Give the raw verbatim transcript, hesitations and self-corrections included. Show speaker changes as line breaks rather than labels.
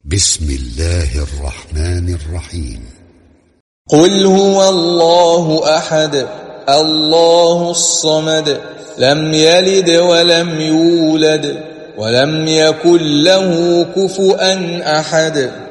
بسم الله الرحمن الرحيم.
قل هو الله أحد الله الصمد لم يلد ولم يولد ولم يكن له كفؤا أحد.